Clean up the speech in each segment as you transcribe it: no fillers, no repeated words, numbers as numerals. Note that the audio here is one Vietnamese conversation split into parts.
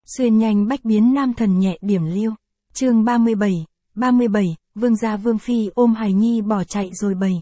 Xuyên nhanh bách biến nam thần nhẹ điểm liêu. Chương 37, Vương gia Vương phi ôm hài nhi bỏ chạy rồi bầy.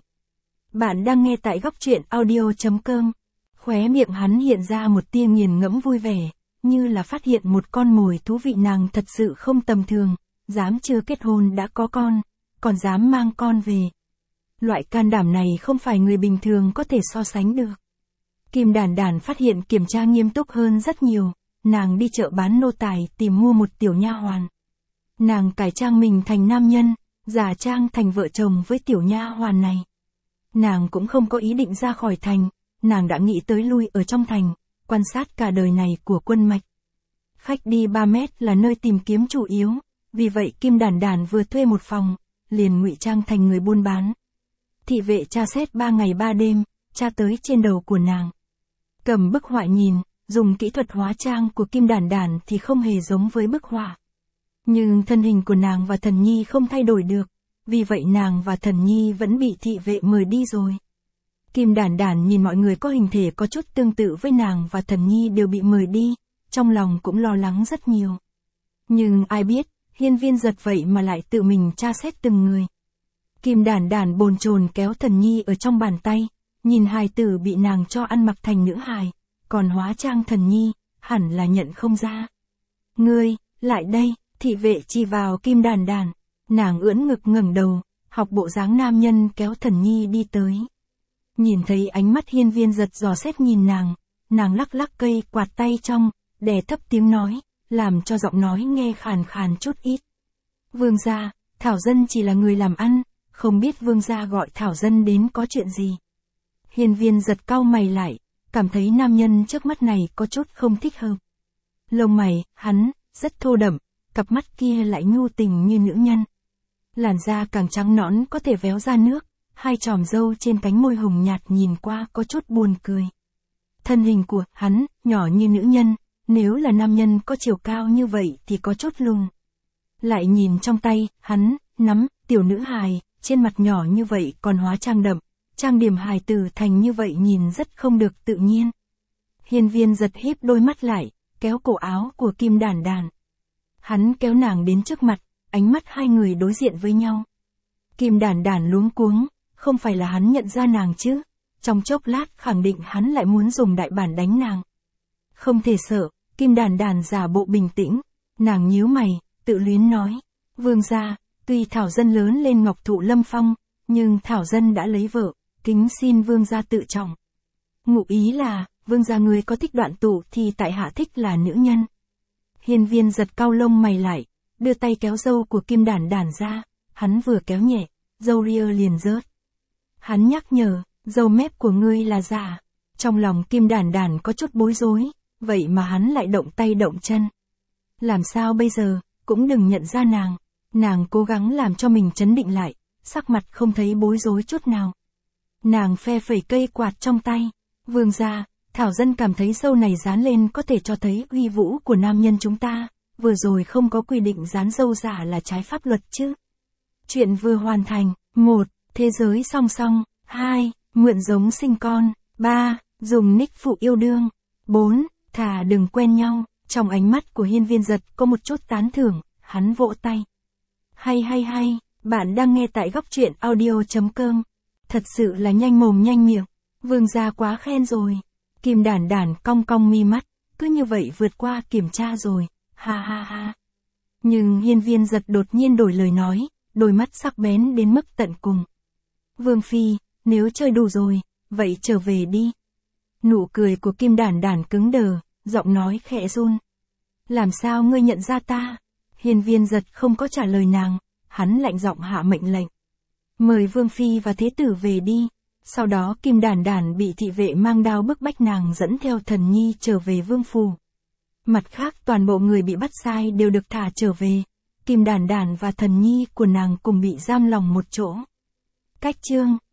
Bạn đang nghe tại góc truyện audio.com. Khóe miệng hắn hiện ra một tia nghiền ngẫm vui vẻ, như là phát hiện một con mồi thú vị. Nàng thật sự không tầm thường, dám chưa kết hôn đã có con, còn dám mang con về. Loại can đảm này không phải người bình thường có thể so sánh được. Kim Đản Đản phát hiện kiểm tra nghiêm túc hơn rất nhiều, nàng đi chợ bán nô tài tìm mua một tiểu nha hoàn. Nàng cải trang mình thành nam nhân, giả trang thành vợ chồng với tiểu nha hoàn này. Nàng cũng không có ý định ra khỏi thành, nàng đã nghĩ tới lui ở trong thành, quan sát cả đời này của Quân Mạch. Khách đi 3 mét là nơi tìm kiếm chủ yếu, vì vậy Kim Đản Đản vừa thuê một phòng, liền ngụy trang thành người buôn bán. Thị vệ tra xét 3 ngày 3 đêm, tra tới trên đầu của nàng. Cầm bức họa nhìn, dùng kỹ thuật hóa trang của Kim Đản Đản thì không hề giống với bức họa. Nhưng thân hình của nàng và Thần Nhi không thay đổi được, vì vậy nàng và Thần Nhi vẫn bị thị vệ mời đi rồi. Kim Đản Đản nhìn mọi người có hình thể có chút tương tự với nàng và Thần Nhi đều bị mời đi, trong lòng cũng lo lắng rất nhiều. Nhưng ai biết, Hiên Viên Giật vậy mà lại tự mình tra xét từng người. Kim Đản Đản bồn chồn kéo Thần Nhi ở trong bàn tay, nhìn hài tử bị nàng cho ăn mặc thành nữ hài, còn hóa trang Thần Nhi, hẳn là nhận không ra. Ngươi, lại đây, thị vệ chỉ vào Kim Đản Đản, nàng ưỡn ngực ngẩng đầu, học bộ dáng nam nhân kéo Thần Nhi đi tới. Nhìn thấy ánh mắt Hiên Viên Giật dò xét nhìn nàng lắc lắc cây quạt tay trong, đè thấp tiếng nói, làm cho giọng nói nghe khàn khàn chút ít. Vương gia, Thảo Dân chỉ là người làm ăn, không biết Vương gia gọi Thảo Dân đến có chuyện gì. Hiên Viên Giật cau mày lại, cảm thấy nam nhân trước mắt này có chút không thích hợp. Lông mày, hắn, rất thô đậm, cặp mắt kia lại nhu tình như nữ nhân. Làn da càng trắng nõn có thể véo ra nước, hai chòm râu trên cánh môi hồng nhạt nhìn qua có chút buồn cười. Thân hình của hắn, nhỏ như nữ nhân, nếu là nam nhân có chiều cao như vậy thì có chút lùn. Lại nhìn trong tay, hắn, nắm, tiểu nữ hài, trên mặt nhỏ như vậy còn hóa trang đậm, trang điểm hài tử thành như vậy nhìn rất không được tự nhiên. Hiên Viên Giật híp đôi mắt lại, kéo cổ áo của Kim Đản Đản. Hắn kéo nàng đến trước mặt, ánh mắt hai người đối diện với nhau. Kim Đản Đản luống cuống, không phải là hắn nhận ra nàng chứ, trong chốc lát khẳng định hắn lại muốn dùng đại bản đánh nàng. Không thể sợ, Kim Đản Đản giả bộ bình tĩnh, nàng nhíu mày, tự luyến nói, Vương gia, tuy Thảo Dân lớn lên Ngọc Thụ Lâm Phong, nhưng Thảo Dân đã lấy vợ, kính xin Vương gia tự trọng. Ngụ ý là, Vương gia người có thích Đoạn Tụ thì tại hạ thích là nữ nhân. Hiên Viên Giật cau lông mày lại, đưa tay kéo râu của Kim Đản Đản ra, hắn vừa kéo nhẹ, râu ria liền rớt. Hắn nhắc nhở, râu mép của ngươi là giả. Trong lòng Kim Đản Đản có chút bối rối, vậy mà hắn lại động tay động chân. Làm sao bây giờ, cũng đừng nhận ra nàng. Nàng cố gắng làm cho mình trấn định lại, sắc mặt không thấy bối rối chút nào. Nàng phe phẩy cây quạt trong tay. Vương gia, Thảo Dân cảm thấy sâu này dán lên có thể cho thấy uy vũ của nam nhân chúng ta. Vừa rồi không có quy định dán râu giả là trái pháp luật chứ. Chuyện vừa hoàn thành. 1. Thế giới song song. 2. Mượn giống sinh con. 3. Dùng nick phụ yêu đương. 4. Thà đừng quen nhau. Trong ánh mắt của Hiên Viên Giật có một chút tán thưởng, hắn vỗ tay. Hay, bạn đang nghe tại góc truyện audio.com. Thật sự là nhanh mồm nhanh miệng. Vương gia quá khen rồi. Kim Đản Đản cong cong mi mắt, cứ như vậy vượt qua kiểm tra rồi, ha. Nhưng Hiên Viên Giật đột nhiên đổi lời nói, đôi mắt sắc bén đến mức tận cùng. Vương phi, nếu chơi đủ rồi, vậy trở về đi. Nụ cười của Kim Đản Đản cứng đờ, giọng nói khẽ run. Làm sao ngươi nhận ra ta? Hiên Viên Giật không có trả lời nàng, hắn lạnh giọng hạ mệnh lệnh. Mời Vương phi và thế tử về đi. Sau đó Kim Đản Đản bị thị vệ mang đao bức bách nàng dẫn theo Thần Nhi trở về vương phủ. Mặt khác toàn bộ người bị bắt sai đều được thả trở về. Kim Đản Đản và Thần Nhi của nàng cùng bị giam lòng một chỗ. Cách chương